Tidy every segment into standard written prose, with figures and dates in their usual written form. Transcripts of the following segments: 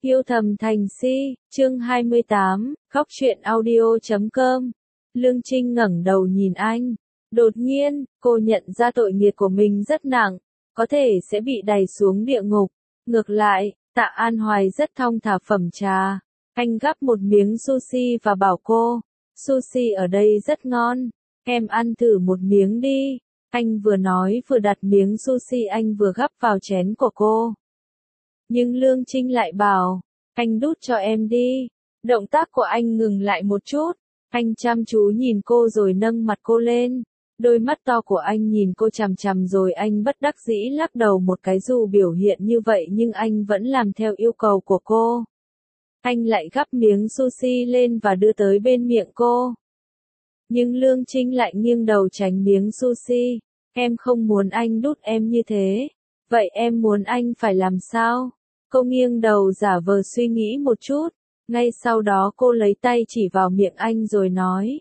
Yêu thầm thành si, chương 28, khóc chuyện audio.com. Lương Trinh ngẩng đầu nhìn anh. Đột nhiên, cô nhận ra tội nghiệp của mình rất nặng, có thể sẽ bị đày xuống địa ngục. Ngược lại, Tạ An Hoài rất thong thả phẩm trà. Anh gắp một miếng sushi và bảo cô, sushi ở đây rất ngon, em ăn thử một miếng đi. Anh vừa nói vừa đặt miếng sushi anh vừa gắp vào chén của cô. Nhưng Lương Trinh lại bảo, anh đút cho em đi. Động tác của anh ngừng lại một chút, anh chăm chú nhìn cô rồi nâng mặt cô lên. Đôi mắt to của anh nhìn cô chằm chằm rồi anh bất đắc dĩ lắc đầu một cái, dù biểu hiện như vậy nhưng anh vẫn làm theo yêu cầu của cô. Anh lại gắp miếng sushi lên và đưa tới bên miệng cô. Nhưng Lương Trinh lại nghiêng đầu tránh miếng sushi. Em không muốn anh đút em như thế. Vậy em muốn anh phải làm sao? Cô nghiêng đầu giả vờ suy nghĩ một chút. Ngay sau đó cô lấy tay chỉ vào miệng anh rồi nói.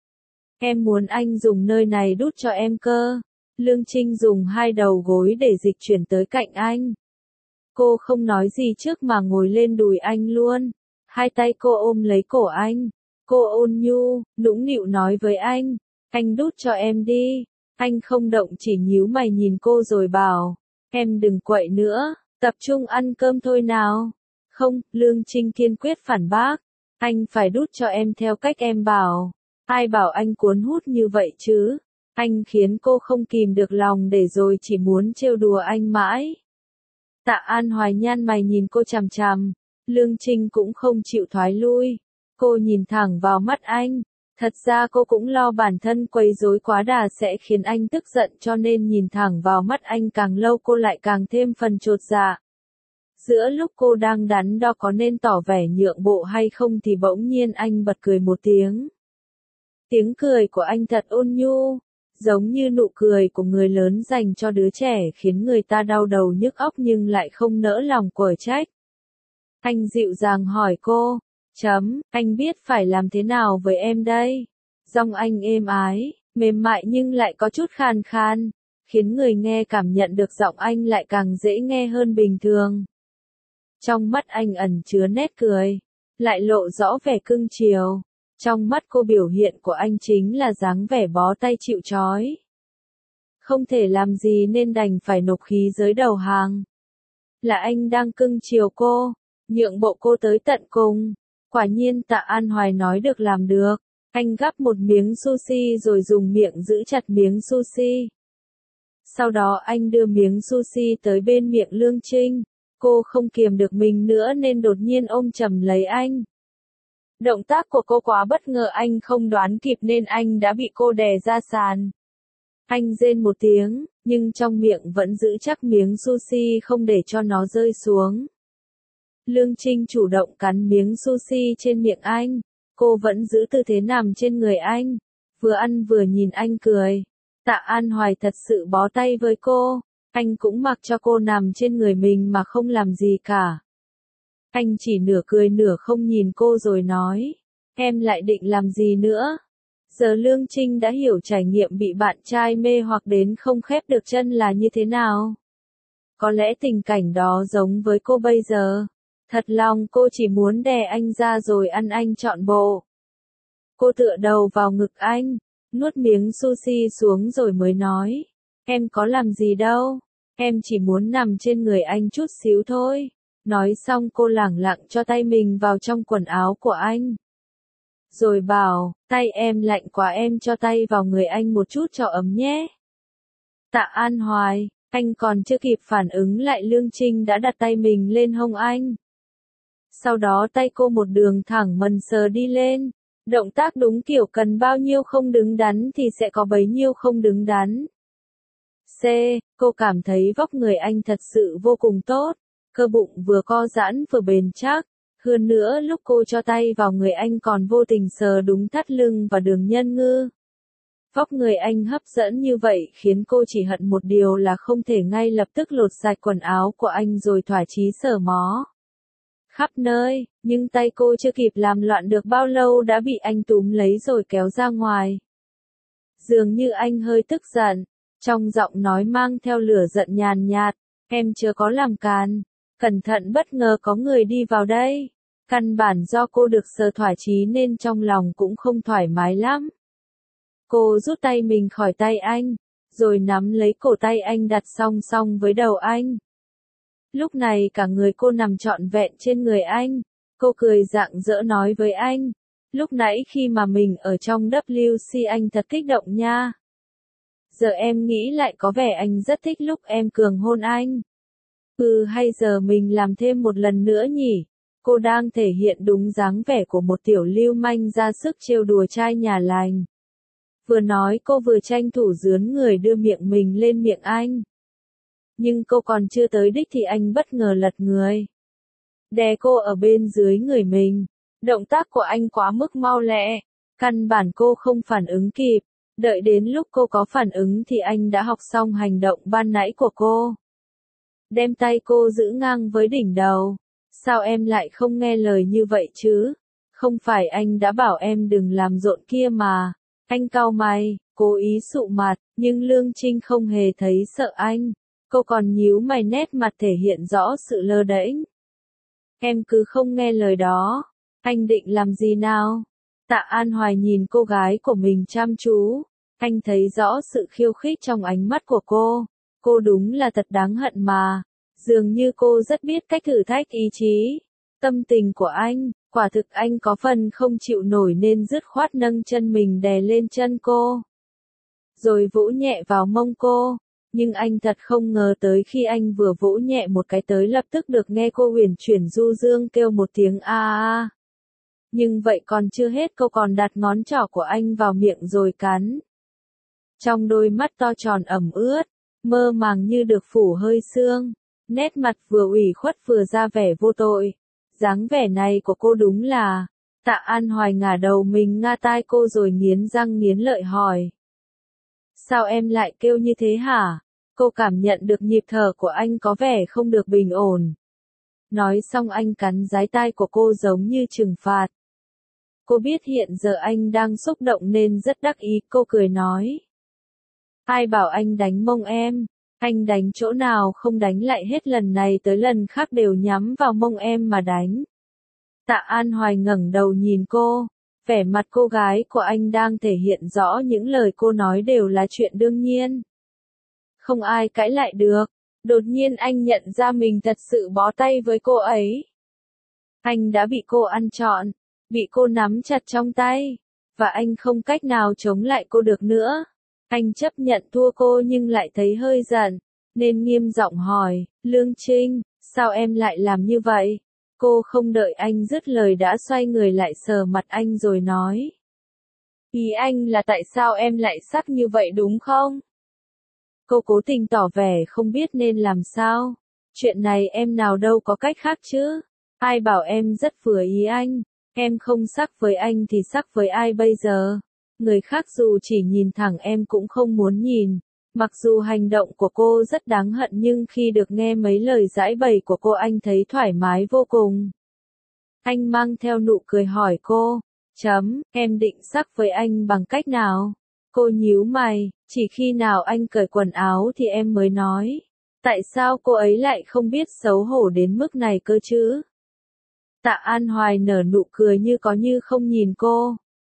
Em muốn anh dùng nơi này đút cho em cơ. Lương Trinh dùng hai đầu gối để dịch chuyển tới cạnh anh. Cô không nói gì trước mà ngồi lên đùi anh luôn. Hai tay cô ôm lấy cổ anh. Cô ôn nhu, nũng nịu nói với anh đút cho em đi. Anh không động, chỉ nhíu mày nhìn cô rồi bảo, em đừng quậy nữa, tập trung ăn cơm thôi nào. Không, Lương Trinh kiên quyết phản bác, anh phải đút cho em theo cách em bảo. Ai bảo anh cuốn hút như vậy chứ? Anh khiến cô không kìm được lòng để rồi chỉ muốn trêu đùa anh mãi. Tạ An Hoài nhăn mày nhìn cô chằm chằm, Lương Trinh cũng không chịu thoái lui. Cô nhìn thẳng vào mắt anh. Thật ra cô cũng lo bản thân quấy rối quá đà sẽ khiến anh tức giận, cho nên nhìn thẳng vào mắt anh càng lâu cô lại càng thêm phần chột dạ. Giữa lúc cô đang đắn đo có nên tỏ vẻ nhượng bộ hay không thì bỗng nhiên anh bật cười một tiếng. Tiếng cười của anh thật ôn nhu, giống như nụ cười của người lớn dành cho đứa trẻ, khiến người ta đau đầu nhức óc nhưng lại không nỡ lòng quở trách. Anh dịu dàng hỏi cô. Anh biết phải làm thế nào với em đây? Giọng anh êm ái, mềm mại nhưng lại có chút khàn khàn, khiến người nghe cảm nhận được giọng anh lại càng dễ nghe hơn bình thường. Trong mắt anh ẩn chứa nét cười, lại lộ rõ vẻ cưng chiều. Trong mắt cô biểu hiện của anh chính là dáng vẻ bó tay chịu trói. Không thể làm gì nên đành phải nộp khí giới đầu hàng. Là anh đang cưng chiều cô, nhượng bộ cô tới tận cùng. Quả nhiên Tạ An Hoài nói được làm được. Anh gắp một miếng sushi rồi dùng miệng giữ chặt miếng sushi. Sau đó anh đưa miếng sushi tới bên miệng Lương Trinh. Cô không kiềm được mình nữa nên đột nhiên ôm chầm lấy anh. Động tác của cô quá bất ngờ, anh không đoán kịp nên anh đã bị cô đè ra sàn. Anh rên một tiếng, nhưng trong miệng vẫn giữ chắc miếng sushi không để cho nó rơi xuống. Lương Trinh chủ động cắn miếng sushi trên miệng anh. Cô vẫn giữ tư thế nằm trên người anh. Vừa ăn vừa nhìn anh cười. Tạ An Hoài thật sự bó tay với cô. Anh cũng mặc cho cô nằm trên người mình mà không làm gì cả. Anh chỉ nửa cười nửa không nhìn cô rồi nói. Em lại định làm gì nữa? Giờ Lương Trinh đã hiểu trải nghiệm bị bạn trai mê hoặc đến không khép được chân là như thế nào. Có lẽ tình cảnh đó giống với cô bây giờ. Thật lòng cô chỉ muốn đè anh ra rồi ăn anh trọn bộ. Cô tựa đầu vào ngực anh, nuốt miếng sushi xuống rồi mới nói. Em có làm gì đâu, em chỉ muốn nằm trên người anh chút xíu thôi. Nói xong cô lẳng lặng cho tay mình vào trong quần áo của anh. Rồi bảo, tay em lạnh quá, em cho tay vào người anh một chút cho ấm nhé. Tạ An Hoài, anh còn chưa kịp phản ứng lại Lương Trinh đã đặt tay mình lên hông anh. Sau đó tay cô một đường thẳng mần sờ đi lên. Động tác đúng kiểu cần bao nhiêu không đứng đắn thì sẽ có bấy nhiêu không đứng đắn. Cô cảm thấy vóc người anh thật sự vô cùng tốt. Cơ bụng vừa co giãn vừa bền chắc. Hơn nữa lúc cô cho tay vào người anh còn vô tình sờ đúng thắt lưng và đường nhân ngư. Vóc người anh hấp dẫn như vậy khiến cô chỉ hận một điều là không thể ngay lập tức lột sạch quần áo của anh rồi thỏa chí sờ mó khắp nơi, nhưng tay cô chưa kịp làm loạn được bao lâu đã bị anh túm lấy rồi kéo ra ngoài. Dường như anh hơi tức giận, trong giọng nói mang theo lửa giận nhàn nhạt, em chưa có làm càn, Cẩn thận bất ngờ có người đi vào đây. Căn bản do cô được sờ thỏa chí nên trong lòng cũng không thoải mái lắm. Cô rút tay mình khỏi tay anh, rồi nắm lấy cổ tay anh đặt song song với đầu anh. Lúc này cả người cô nằm trọn vẹn trên người anh. Cô cười rạng rỡ nói với anh. Lúc nãy khi mà mình ở trong WC anh thật kích động nha. Giờ em nghĩ lại có vẻ anh rất thích lúc em cường hôn anh. Hay giờ mình làm thêm một lần nữa nhỉ? Cô đang thể hiện đúng dáng vẻ của một tiểu lưu manh ra sức trêu đùa trai nhà lành. Vừa nói cô vừa tranh thủ dướn người đưa miệng mình lên miệng anh. Nhưng cô còn chưa tới đích thì anh bất ngờ lật người. Đè cô ở bên dưới người mình. Động tác của anh quá mức mau lẹ. Căn bản cô không phản ứng kịp. Đợi đến lúc cô có phản ứng thì anh đã học xong hành động ban nãy của cô. Đem tay cô giữ ngang với đỉnh đầu. Sao em lại không nghe lời như vậy chứ? Không phải anh đã bảo em đừng làm rộn kia mà. Anh cau mày, cố ý sụ mặt, nhưng Lương Trinh không hề thấy sợ anh. Cô còn nhíu mày nét mặt thể hiện rõ sự lơ đễnh. Em cứ không nghe lời đó. Anh định làm gì nào? Tạ An Hoài nhìn cô gái của mình chăm chú. Anh thấy rõ sự khiêu khích trong ánh mắt của cô. Cô đúng là thật đáng hận mà. Dường như cô rất biết cách thử thách ý chí. Tâm tình của anh, quả thực anh có phần không chịu nổi nên dứt khoát nâng chân mình đè lên chân cô. Rồi vỗ nhẹ vào mông cô. Nhưng anh thật không ngờ tới khi anh vừa vỗ nhẹ một cái tới lập tức được nghe cô uyển chuyển du dương kêu một tiếng a a. Nhưng vậy còn chưa hết, cô còn đặt ngón trỏ của anh vào miệng rồi cắn. Trong đôi mắt to tròn ẩm ướt, mơ màng như được phủ hơi sương, nét mặt vừa ủy khuất vừa ra vẻ vô tội. Dáng vẻ này của cô đúng là... Tạ An Hoài ngả đầu mình nga tai cô rồi nghiến răng nghiến lợi hỏi. Sao em lại kêu như thế hả? Cô cảm nhận được nhịp thở của anh có vẻ không được bình ổn. Nói xong anh cắn dái tai của cô giống như trừng phạt. Cô biết hiện giờ anh đang xúc động nên rất đắc ý, cô cười nói. Ai bảo anh đánh mông em? Anh đánh chỗ nào không đánh lại hết, lần này tới lần khác đều nhắm vào mông em mà đánh. Tạ An Hoài ngẩng đầu nhìn cô, vẻ mặt cô gái của anh đang thể hiện rõ những lời cô nói đều là chuyện đương nhiên. Không ai cãi lại được, đột nhiên anh nhận ra mình thật sự bó tay với cô ấy. Anh đã bị cô ăn trọn, bị cô nắm chặt trong tay, và anh không cách nào chống lại cô được nữa. Anh chấp nhận thua cô nhưng lại thấy hơi giận, nên nghiêm giọng hỏi, Lương Trinh, sao em lại làm như vậy? Cô không đợi anh dứt lời đã xoay người lại sờ mặt anh rồi nói. Ý anh là tại sao em lại sắc như vậy đúng không? Cô cố tình tỏ vẻ không biết nên làm sao. Chuyện này em nào đâu có cách khác chứ. Ai bảo em rất vừa ý anh. Em không sắc với anh thì sắc với ai bây giờ? Người khác dù chỉ nhìn thẳng em cũng không muốn nhìn. Mặc dù hành động của cô rất đáng hận nhưng khi được nghe mấy lời giãi bày của cô anh thấy thoải mái vô cùng. Anh mang theo nụ cười hỏi cô. Em định sắc với anh bằng cách nào? Cô nhíu mày, chỉ khi nào anh cởi quần áo thì em mới nói. Tại sao cô ấy lại không biết xấu hổ đến mức này cơ chứ? Tạ An Hoài nở nụ cười như có như không nhìn cô.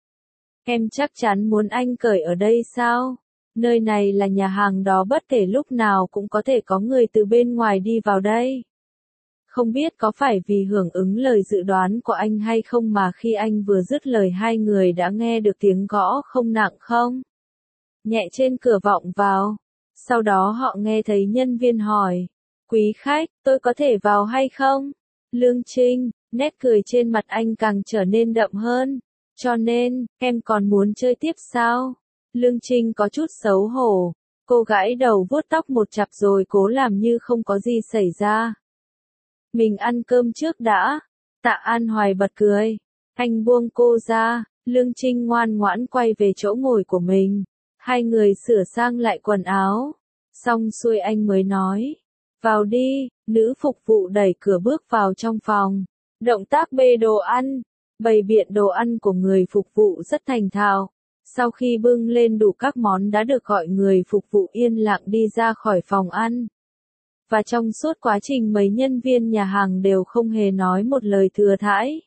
Em chắc chắn muốn anh cởi ở đây sao? Nơi này là nhà hàng đó, bất kể lúc nào cũng có thể có người từ bên ngoài đi vào đây. Không biết có phải vì hưởng ứng lời dự đoán của anh hay không mà khi anh vừa dứt lời hai người đã nghe được tiếng gõ không nặng không? Nhẹ trên cửa vọng vào. Sau đó họ nghe thấy nhân viên hỏi. Quý khách, tôi có thể vào hay không? Lương Trinh, nét cười trên mặt anh càng trở nên đậm hơn. Cho nên, em còn muốn chơi tiếp sao? Lương Trinh có chút xấu hổ. Cô gãi đầu vuốt tóc một chặp rồi cố làm như không có gì xảy ra. Mình ăn cơm trước đã. Tạ An Hoài bật cười. Anh buông cô ra. Lương Trinh ngoan ngoãn quay về chỗ ngồi của mình. Hai người sửa sang lại quần áo. Xong xuôi anh mới nói. Vào đi. Nữ phục vụ đẩy cửa bước vào trong phòng. Động tác bê đồ ăn. Bày biện đồ ăn của người phục vụ rất thành thạo. Sau khi bưng lên đủ các món đã được gọi người phục vụ yên lặng đi ra khỏi phòng ăn. Và trong suốt quá trình mấy nhân viên nhà hàng đều không hề nói một lời thừa thãi.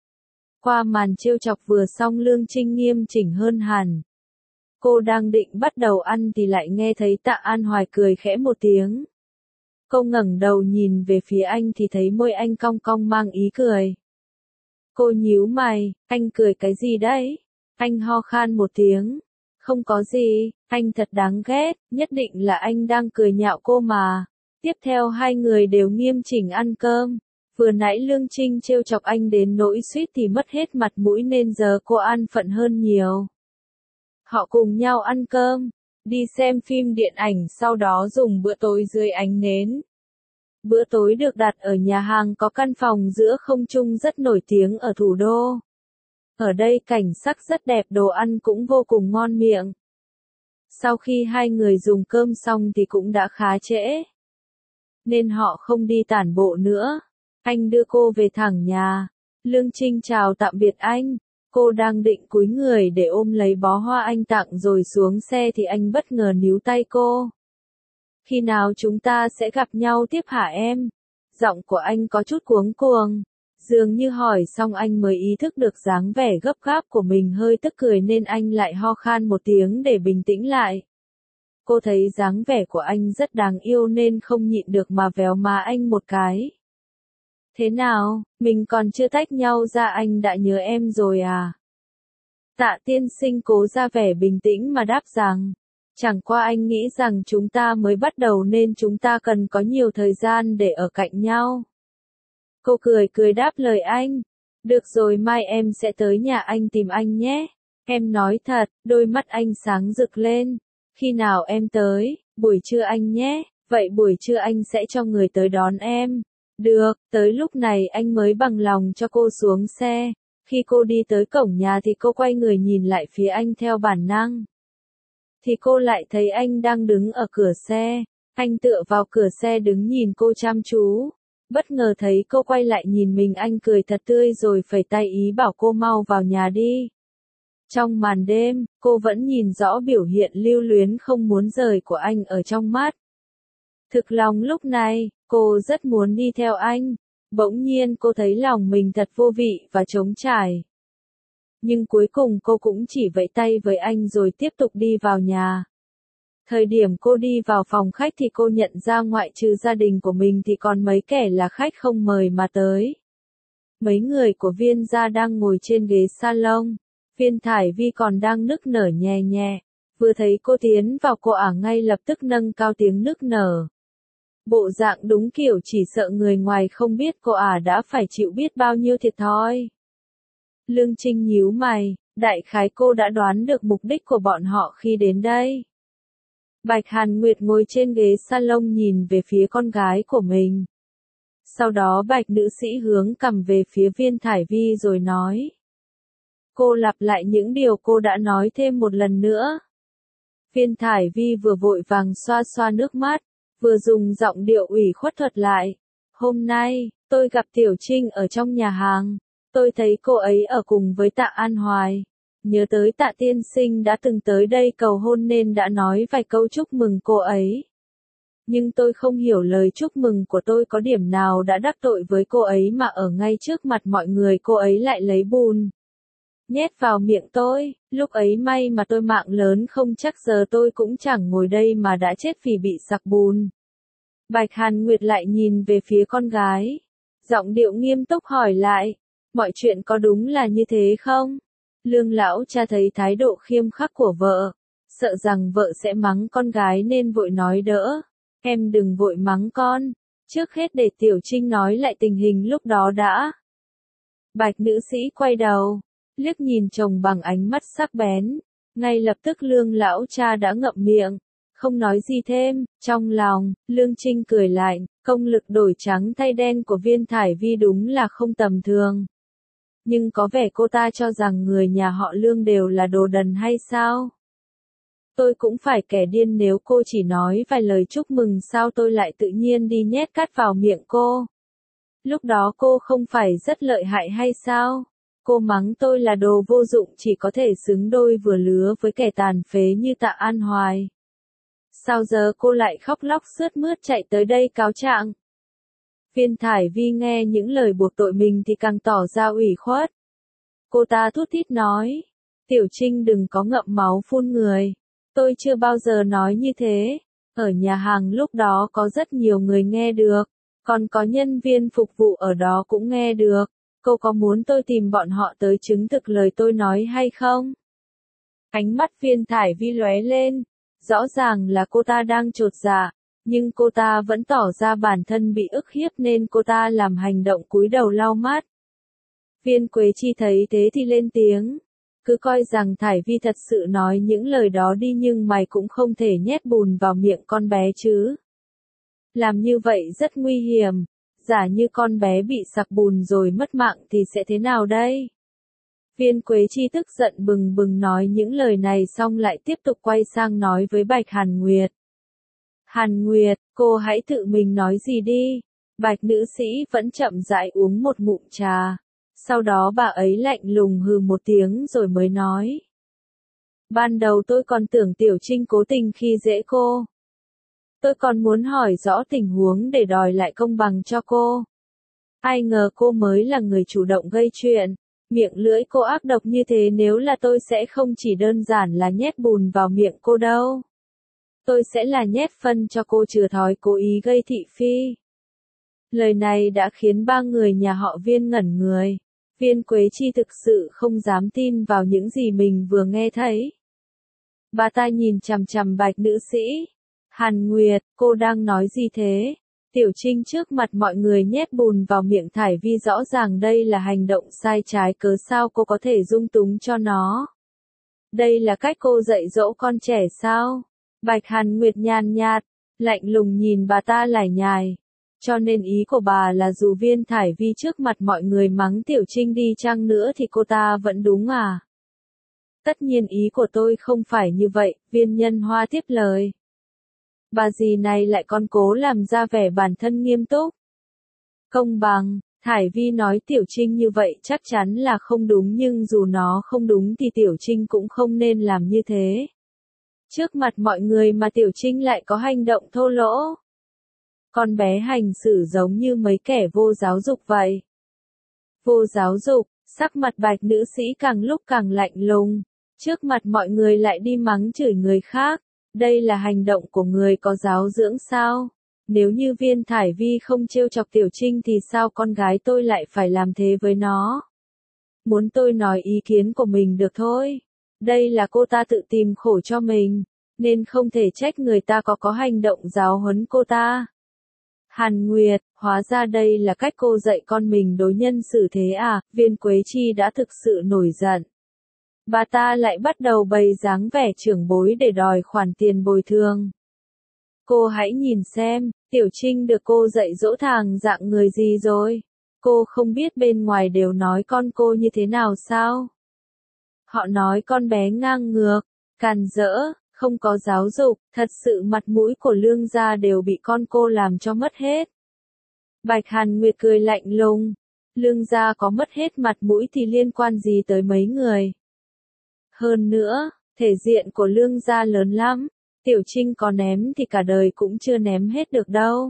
Qua màn trêu chọc vừa xong Lương Trinh nghiêm chỉnh hơn hẳn. Cô đang định bắt đầu ăn thì lại nghe thấy Tạ An Hoài cười khẽ một tiếng. Cô ngẩng đầu nhìn về phía anh thì thấy môi anh cong cong mang ý cười. Cô nhíu mày, anh cười cái gì đấy? Anh ho khan một tiếng. Không có gì, anh thật đáng ghét, nhất định là anh đang cười nhạo cô mà. Tiếp theo hai người đều nghiêm chỉnh ăn cơm. Vừa nãy Lương Trinh trêu chọc anh đến nỗi suýt thì mất hết mặt mũi nên giờ cô an phận hơn nhiều. Họ cùng nhau ăn cơm, đi xem phim điện ảnh sau đó dùng bữa tối dưới ánh nến. Bữa tối được đặt ở nhà hàng có căn phòng giữa không trung rất nổi tiếng ở thủ đô. Ở đây cảnh sắc rất đẹp, đồ ăn cũng vô cùng ngon miệng. Sau khi hai người dùng cơm xong thì cũng đã khá trễ, nên họ không đi tản bộ nữa. Anh đưa cô về thẳng nhà. Lương Trinh chào tạm biệt anh. Cô đang định cúi người để ôm lấy bó hoa anh tặng rồi xuống xe thì anh bất ngờ níu tay cô. Khi nào chúng ta sẽ gặp nhau tiếp hả em? Giọng của anh có chút cuống cuồng. Dường như hỏi xong anh mới ý thức được dáng vẻ gấp gáp của mình hơi tức cười nên anh lại ho khan một tiếng để bình tĩnh lại. Cô thấy dáng vẻ của anh rất đáng yêu nên không nhịn được mà véo má anh một cái. Thế nào, mình còn chưa tách nhau ra anh đã nhớ em rồi à? Tạ tiên sinh cố ra vẻ bình tĩnh mà đáp rằng, chẳng qua anh nghĩ rằng chúng ta mới bắt đầu nên chúng ta cần có nhiều thời gian để ở cạnh nhau. Cô cười cười đáp lời anh. Được rồi, mai em sẽ tới nhà anh tìm anh nhé. Em nói thật, đôi mắt anh sáng rực lên. Khi nào em tới? Buổi trưa anh nhé. Vậy buổi trưa anh sẽ cho người tới đón em. Được, tới lúc này anh mới bằng lòng cho cô xuống xe. Khi cô đi tới cổng nhà thì cô quay người nhìn lại phía anh theo bản năng. Thì cô lại thấy anh đang đứng ở cửa xe. Anh tựa vào cửa xe đứng nhìn cô chăm chú. Bất ngờ thấy cô quay lại nhìn mình, anh cười thật tươi rồi phẩy tay ý bảo cô mau vào nhà đi. Trong màn đêm, cô vẫn nhìn rõ biểu hiện lưu luyến không muốn rời của anh ở trong mắt. Thực lòng lúc này, cô rất muốn đi theo anh. Bỗng nhiên cô thấy lòng mình thật vô vị và trống trải. Nhưng cuối cùng cô cũng chỉ vẫy tay với anh rồi tiếp tục đi vào nhà. Thời điểm cô đi vào phòng khách thì cô nhận ra ngoại trừ gia đình của mình thì còn mấy kẻ là khách không mời mà tới. Mấy người của Viên gia đang ngồi trên ghế salon. Viên Thải Vi còn đang nức nở nhè nhẹ. Vừa thấy cô tiến vào cô ả ngay lập tức nâng cao tiếng nức nở. Bộ dạng đúng kiểu chỉ sợ người ngoài không biết cô ả đã phải chịu biết bao nhiêu thiệt thòi. Lương Trinh nhíu mày, đại khái cô đã đoán được mục đích của bọn họ khi đến đây. Bạch Hàn Nguyệt ngồi trên ghế salon nhìn về phía con gái của mình. Sau đó Bạch nữ sĩ hướng cằm về phía Viên Thải Vi rồi nói. Cô lặp lại những điều cô đã nói thêm một lần nữa. Viên Thải Vi vừa vội vàng xoa xoa nước mắt, vừa dùng giọng điệu ủy khuất thuật lại. Hôm nay, tôi gặp Tiểu Trinh ở trong nhà hàng. Tôi thấy cô ấy ở cùng với Tạ An Hoài. Nhớ tới Tạ tiên sinh đã từng tới đây cầu hôn nên đã nói vài câu chúc mừng cô ấy. Nhưng tôi không hiểu lời chúc mừng của tôi có điểm nào đã đắc tội với cô ấy mà ở ngay trước mặt mọi người cô ấy lại lấy bùn nhét vào miệng tôi. Lúc ấy may mà tôi mạng lớn không chắc giờ tôi cũng chẳng ngồi đây mà đã chết vì bị sặc bùn. Bạch Hàn Nguyệt lại nhìn về phía con gái. Giọng điệu nghiêm túc hỏi lại. Mọi chuyện có đúng là như thế không? Lương lão cha thấy thái độ khiêm khắc của vợ, sợ rằng vợ sẽ mắng con gái nên vội nói đỡ. Em đừng vội mắng con. Trước hết để Tiểu Trinh nói lại tình hình lúc đó đã. Bạch nữ sĩ quay đầu, liếc nhìn chồng bằng ánh mắt sắc bén. Ngay lập tức Lương lão cha đã ngậm miệng, không nói gì thêm. Trong lòng, Lương Trinh cười lạnh, công lực đổi trắng thay đen của Viên Thải Vi đúng là không tầm thường. Nhưng có vẻ cô ta cho rằng người nhà họ Lương đều là đồ đần hay sao? Tôi cũng phải kẻ điên nếu cô chỉ nói vài lời chúc mừng sao tôi lại tự nhiên đi nhét cát vào miệng cô. Lúc đó cô không phải rất lợi hại hay sao? Cô mắng tôi là đồ vô dụng chỉ có thể xứng đôi vừa lứa với kẻ tàn phế như Tạ An Hoài. Sao giờ cô lại khóc lóc sướt mướt chạy tới đây cáo trạng? Viên Thải Vi nghe những lời buộc tội mình thì càng tỏ ra ủy khuất. Cô ta thút thít nói, Tiểu Trinh đừng có ngậm máu phun người. Tôi chưa bao giờ nói như thế. Ở nhà hàng lúc đó có rất nhiều người nghe được. Còn có nhân viên phục vụ ở đó cũng nghe được. Cô có muốn tôi tìm bọn họ tới chứng thực lời tôi nói hay không? Ánh mắt Viên Thải Vi lóe lên. Rõ ràng là cô ta đang chột dạ. Nhưng cô ta vẫn tỏ ra bản thân bị ức hiếp nên cô ta làm hành động cúi đầu lau mắt. Viên Quế Chi thấy thế thì lên tiếng. Cứ coi rằng Thải Vi thật sự nói những lời đó đi nhưng mày cũng không thể nhét bùn vào miệng con bé chứ. Làm như vậy rất nguy hiểm. Giả như con bé bị sặc bùn rồi mất mạng thì sẽ thế nào đây? Viên Quế Chi tức giận bừng bừng nói những lời này xong lại tiếp tục quay sang nói với Bạch Hàn Nguyệt. Hàn Nguyệt, cô hãy tự mình nói gì đi. Bạch nữ sĩ vẫn chậm rãi uống một ngụm trà. Sau đó bà ấy lạnh lùng hừ một tiếng rồi mới nói. Ban đầu tôi còn tưởng Tiểu Trinh cố tình khi dễ cô. Tôi còn muốn hỏi rõ tình huống để đòi lại công bằng cho cô. Ai ngờ cô mới là người chủ động gây chuyện. Miệng lưỡi cô ác độc như thế, nếu là tôi sẽ không chỉ đơn giản là nhét bùn vào miệng cô đâu. Tôi sẽ là nhét phân cho cô chừa thói cố ý gây thị phi. Lời này đã khiến ba người nhà họ Viên ngẩn người. Viên Quế Chi thực sự không dám tin vào những gì mình vừa nghe thấy. Bà ta nhìn chằm chằm Bạch nữ sĩ. Hàn Nguyệt, cô đang nói gì thế? Tiểu Trinh trước mặt mọi người nhét bùn vào miệng Thải Vi, rõ ràng đây là hành động sai trái, cớ sao cô có thể dung túng cho nó? Đây là cách cô dạy dỗ con trẻ sao? Bạch Hàn Nguyệt nhàn nhạt, lạnh lùng nhìn bà ta lải nhải. Cho nên ý của bà là dù Viên Thải Vi trước mặt mọi người mắng Tiểu Trinh đi chăng nữa thì cô ta vẫn đúng à? Tất nhiên ý của tôi không phải như vậy, Viên Nhân Hoa tiếp lời. Bà dì này lại còn cố làm ra vẻ bản thân nghiêm túc. Công bằng, Thải Vi nói Tiểu Trinh như vậy chắc chắn là không đúng, nhưng dù nó không đúng thì Tiểu Trinh cũng không nên làm như thế. Trước mặt mọi người mà Tiểu Trinh lại có hành động thô lỗ. Con bé hành xử giống như mấy kẻ vô giáo dục vậy. Vô giáo dục, sắc mặt Bạch nữ sĩ càng lúc càng lạnh lùng. Trước mặt mọi người lại đi mắng chửi người khác. Đây là hành động của người có giáo dưỡng sao? Nếu như Viên Thải Vi không trêu chọc Tiểu Trinh thì sao con gái tôi lại phải làm thế với nó? Muốn tôi nói ý kiến của mình được thôi. Đây là cô ta tự tìm khổ cho mình, nên không thể trách người ta có hành động giáo huấn cô ta. Hàn Nguyệt, hóa ra đây là cách cô dạy con mình đối nhân xử thế à? Viên Quế Chi đã thực sự nổi giận. Bà ta lại bắt đầu bày dáng vẻ trưởng bối để đòi khoản tiền bồi thường. Cô hãy nhìn xem, Tiểu Trinh được cô dạy dỗ thàng dạng người gì rồi? Cô không biết bên ngoài đều nói con cô như thế nào sao? Họ nói con bé ngang ngược, càn rỡ, không có giáo dục, thật sự mặt mũi của Lương gia đều bị con cô làm cho mất hết. Bạch Hàn Nguyệt cười lạnh lùng. Lương gia có mất hết mặt mũi thì liên quan gì tới mấy người? Hơn nữa, thể diện của Lương gia lớn lắm. Tiểu Trinh có ném thì cả đời cũng chưa ném hết được đâu.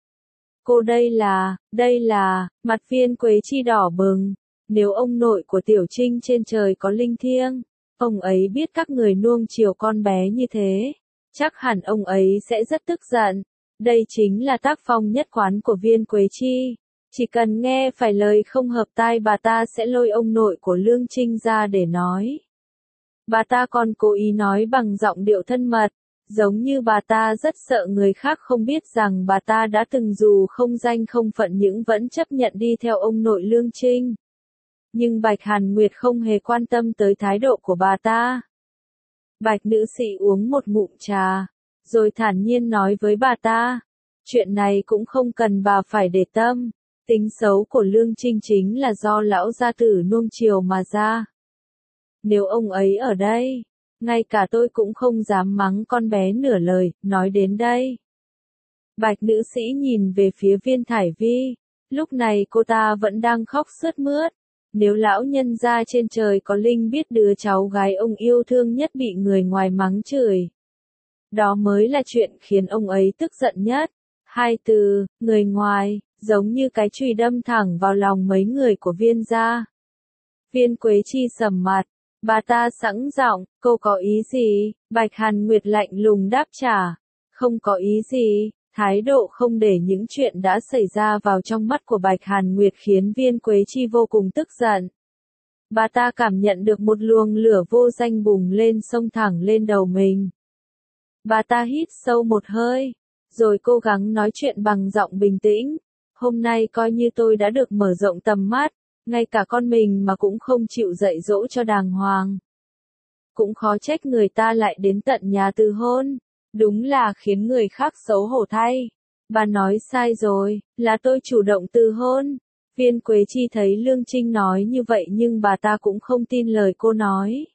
Cô đây là, mặt Viên Quế Chi đỏ bừng. Nếu ông nội của Tiểu Trinh trên trời có linh thiêng, ông ấy biết các người nuông chiều con bé như thế, chắc hẳn ông ấy sẽ rất tức giận. Đây chính là tác phong nhất quán của Viên Quế Chi. Chỉ cần nghe phải lời không hợp tai bà ta sẽ lôi ông nội của Lương Trinh ra để nói. Bà ta còn cố ý nói bằng giọng điệu thân mật, giống như bà ta rất sợ người khác không biết rằng bà ta đã từng dù không danh không phận nhưng vẫn chấp nhận đi theo ông nội Lương Trinh. Nhưng Bạch Hàn Nguyệt không hề quan tâm tới thái độ của bà ta. Bạch nữ sĩ uống một ngụm trà, rồi thản nhiên nói với bà ta, chuyện này cũng không cần bà phải để tâm, tính xấu của Lương Trinh chính là do lão gia tử nuông chiều mà ra. Nếu ông ấy ở đây, ngay cả tôi cũng không dám mắng con bé nửa lời. Nói đến đây, Bạch nữ sĩ nhìn về phía Viên Thải Vi, lúc này cô ta vẫn đang khóc sướt mướt. Nếu lão nhân gia trên trời có linh biết đứa cháu gái ông yêu thương nhất bị người ngoài mắng chửi, Đó mới là chuyện khiến ông ấy tức giận nhất. Hai từ, người ngoài, giống như cái chùy đâm thẳng vào lòng mấy người của Viên gia. Viên Quế Chi sầm mặt, bà ta sẵn giọng, cô có ý gì? Bạch Hàn Nguyệt lạnh lùng đáp trả, không có ý gì. Thái độ không để những chuyện đã xảy ra vào trong mắt của Bạch Hàn Nguyệt khiến Viên Quế Chi vô cùng tức giận. Bà ta cảm nhận được một luồng lửa vô danh bùng lên xông thẳng lên đầu mình. Bà ta hít sâu một hơi, rồi cố gắng nói chuyện bằng giọng bình tĩnh. Hôm nay coi như tôi đã được mở rộng tầm mắt, ngay cả con mình mà cũng không chịu dạy dỗ cho đàng hoàng. Cũng khó trách người ta lại đến tận nhà từ hôn. Đúng là khiến người khác xấu hổ thay. Bà nói sai rồi, là tôi chủ động từ hôn. Viên Quế Chi thấy Lương Trinh nói như vậy nhưng bà ta cũng không tin lời cô nói.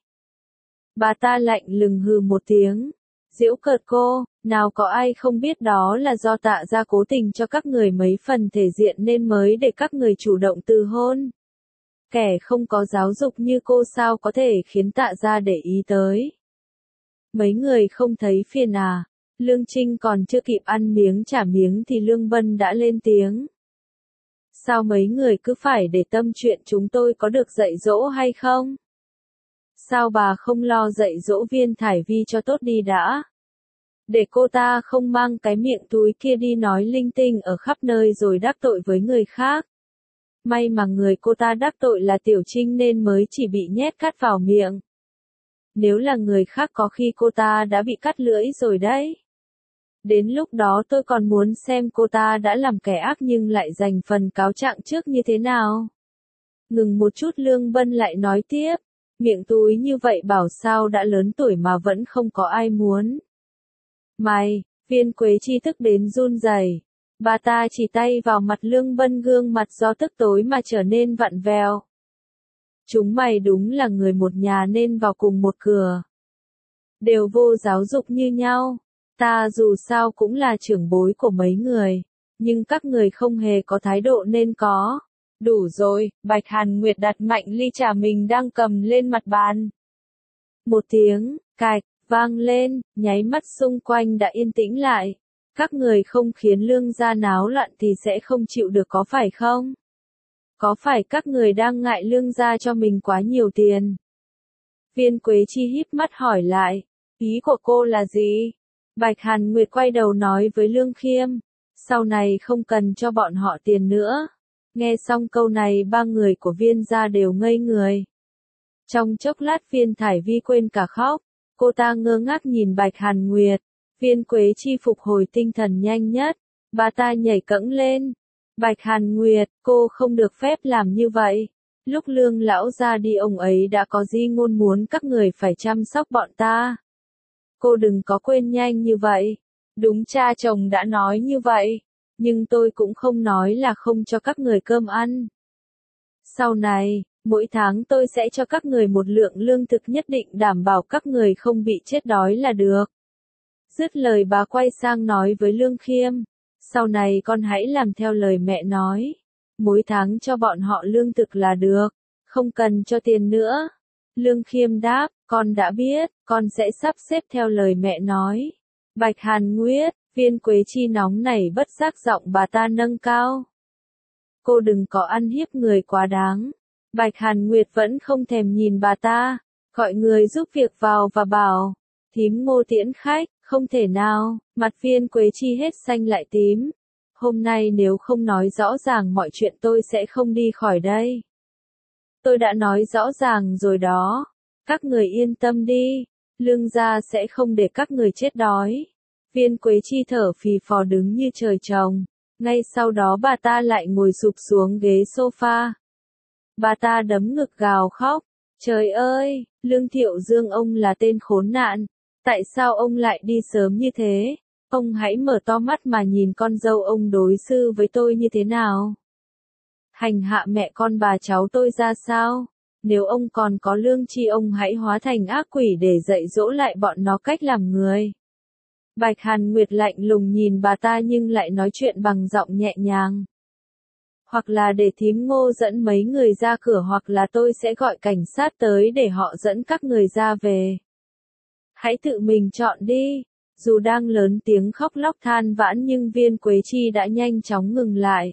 Bà ta lạnh lùng hừ một tiếng, giễu cợt cô, nào có ai không biết đó là do Tạ gia cố tình cho các người mấy phần thể diện nên mới để các người chủ động từ hôn. Kẻ không có giáo dục như cô sao có thể khiến Tạ gia để ý tới. Mấy người không thấy phiền à? Lương Trinh còn chưa kịp ăn miếng trả miếng thì Lương Vân đã lên tiếng. Sao mấy người cứ phải để tâm chuyện chúng tôi có được dạy dỗ hay không? Sao bà không lo dạy dỗ Viên Thải Vi cho tốt đi đã? Để cô ta không mang cái miệng túi kia đi nói linh tinh ở khắp nơi rồi đắc tội với người khác. May mà người cô ta đắc tội là Tiểu Trinh nên mới chỉ bị nhét cát vào miệng. Nếu là người khác có khi cô ta đã bị cắt lưỡi rồi đấy. Đến lúc đó tôi còn muốn xem cô ta đã làm kẻ ác nhưng lại giành phần cáo trạng trước như thế nào. Ngừng một chút Lương Vân lại nói tiếp, miệng túi như vậy bảo sao đã lớn tuổi mà vẫn không có ai muốn. Mày, Viên Quế Chi tức đến run rẩy. Bà ta chỉ tay vào mặt Lương Vân, gương mặt do tức tối mà trở nên vặn vẹo. Chúng mày đúng là người một nhà nên vào cùng một cửa. Đều vô giáo dục như nhau. Ta dù sao cũng là trưởng bối của mấy người. Nhưng các người không hề có thái độ nên có. Đủ rồi, Bạch Hàn Nguyệt đặt mạnh ly trà mình đang cầm lên mặt bàn. Một tiếng, cạch, vang lên, nháy mắt xung quanh đã yên tĩnh lại. Các người không khiến Lương gia náo loạn thì sẽ không chịu được có phải không? Có phải các người đang ngại Lương gia cho mình quá nhiều tiền? Viên Quế Chi híp mắt hỏi lại, ý của cô là gì? Bạch Hàn Nguyệt quay đầu nói với Lương Khiêm, sau này không cần cho bọn họ tiền nữa. Nghe xong câu này ba người của Viên gia đều ngây người. Trong chốc lát Viên Thải Vi quên cả khóc, cô ta ngơ ngác nhìn Bạch Hàn Nguyệt. Viên Quế Chi phục hồi tinh thần nhanh nhất, bà ta nhảy cẫng lên. Bạch Hàn Nguyệt, cô không được phép làm như vậy. Lúc Lương lão ra đi ông ấy đã có di ngôn muốn các người phải chăm sóc bọn ta. Cô đừng có quên nhanh như vậy. Đúng cha chồng đã nói như vậy, nhưng tôi cũng không nói là không cho các người cơm ăn. Sau này, mỗi tháng tôi sẽ cho các người một lượng lương thực nhất định đảm bảo các người không bị chết đói là được. Dứt lời bà quay sang nói với Lương Khiêm, sau này con hãy làm theo lời mẹ nói. Mỗi tháng cho bọn họ lương thực là được, không cần cho tiền nữa. Lương Khiêm đáp, con đã biết, con sẽ sắp xếp theo lời mẹ nói. Bạch Hàn Nguyệt, Viên Quế Chi nóng nảy bất giác giọng bà ta nâng cao. Cô đừng có ăn hiếp người quá đáng. Bạch Hàn Nguyệt vẫn không thèm nhìn bà ta, gọi người giúp việc vào và bảo, thím Ngô tiễn khách. Không thể nào, mặt Viên Quế Chi hết xanh lại tím. Hôm nay nếu không nói rõ ràng mọi chuyện tôi sẽ không đi khỏi đây. Tôi đã nói rõ ràng rồi đó. Các người yên tâm đi, Lương gia sẽ không để các người chết đói. Viên Quế Chi thở phì phò đứng như trời trồng. Ngay sau đó bà ta lại ngồi sụp xuống ghế sofa. Bà ta đấm ngực gào khóc. Trời ơi, Lương Thiệu Dương ông là tên khốn nạn. Tại sao ông lại đi sớm như thế? Ông hãy mở to mắt mà nhìn con dâu ông đối xử với tôi như thế nào? Hành hạ mẹ con bà cháu tôi ra sao? Nếu ông còn có lương tri ông hãy hóa thành ác quỷ để dạy dỗ lại bọn nó cách làm người. Bạch Hàn Nguyệt lạnh lùng nhìn bà ta nhưng lại nói chuyện bằng giọng nhẹ nhàng. Hoặc là để thím Ngô dẫn mấy người ra cửa hoặc là tôi sẽ gọi cảnh sát tới để họ dẫn các người ra về. Hãy tự mình chọn đi. Dù đang lớn tiếng khóc lóc than vãn nhưng Viên Quế Chi đã nhanh chóng ngừng lại.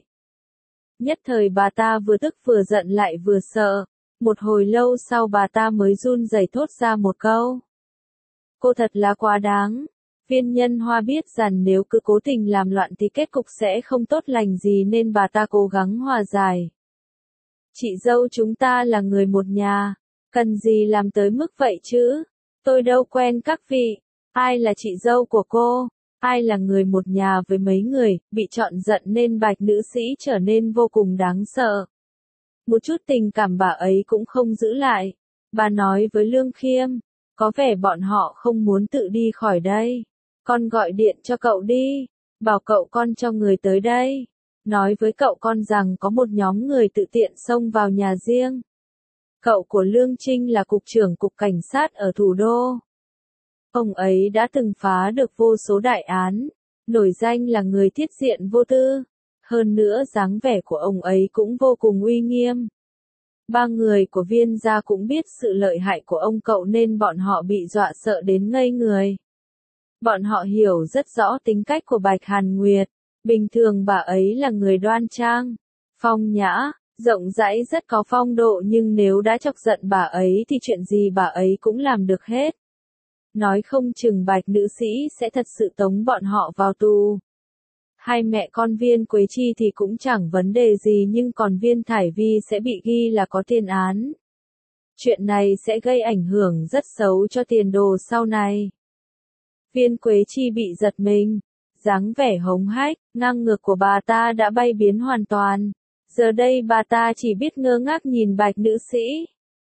Nhất thời bà ta vừa tức vừa giận lại vừa sợ. Một hồi lâu sau bà ta mới run rẩy thốt ra một câu. Cô thật là quá đáng. Viên Nhân Hoa biết rằng nếu cứ cố tình làm loạn thì kết cục sẽ không tốt lành gì nên bà ta cố gắng hòa giải. Chị dâu chúng ta là người một nhà, cần gì làm tới mức vậy chứ? Tôi đâu quen các vị, ai là chị dâu của cô, ai là người một nhà với mấy người, bị chọn giận nên Bạch nữ sĩ trở nên vô cùng đáng sợ. Một chút tình cảm bà ấy cũng không giữ lại. Bà nói với Lương Khiêm, có vẻ bọn họ không muốn tự đi khỏi đây. Con gọi điện cho cậu đi, bảo cậu con cho người tới đây. Nói với cậu con rằng có một nhóm người tự tiện xông vào nhà riêng. Cậu của Lương Trinh là cục trưởng cục cảnh sát ở thủ đô. Ông ấy đã từng phá được vô số đại án, nổi danh là người thiết diện vô tư. Hơn nữa dáng vẻ của ông ấy cũng vô cùng uy nghiêm. Ba người của Viên gia cũng biết sự lợi hại của ông cậu nên bọn họ bị dọa sợ đến ngây người. Bọn họ hiểu rất rõ tính cách của Bạch Hàn Nguyệt. Bình thường bà ấy là người đoan trang, phong nhã, rộng rãi rất có phong độ nhưng nếu đã chọc giận bà ấy thì chuyện gì bà ấy cũng làm được hết. Nói không chừng Bạch nữ sĩ sẽ thật sự tống bọn họ vào tù. Hai mẹ con Viên Quế Chi thì cũng chẳng vấn đề gì nhưng còn Viên Thải Vi sẽ bị ghi là có tiền án. Chuyện này sẽ gây ảnh hưởng rất xấu cho tiền đồ sau này. Viên Quế Chi bị giật mình. Dáng vẻ hống hách, ngang ngược của bà ta đã bay biến hoàn toàn. Giờ đây bà ta chỉ biết ngơ ngác nhìn Bạch nữ sĩ.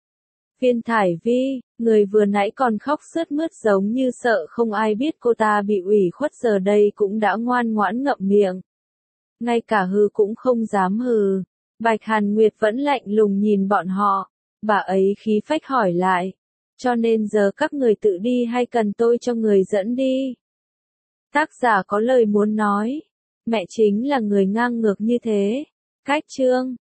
Viên Thải Vi, người vừa nãy còn khóc sướt mướt giống như sợ không ai biết cô ta bị ủy khuất giờ đây cũng đã ngoan ngoãn ngậm miệng. Ngay cả hừ cũng không dám hừ. Bạch Hàn Nguyệt vẫn lạnh lùng nhìn bọn họ. Bà ấy khí phách hỏi lại. Cho nên giờ các người tự đi hay cần tôi cho người dẫn đi? Tác giả có lời muốn nói. Mẹ chính là người ngang ngược như thế. Cách chương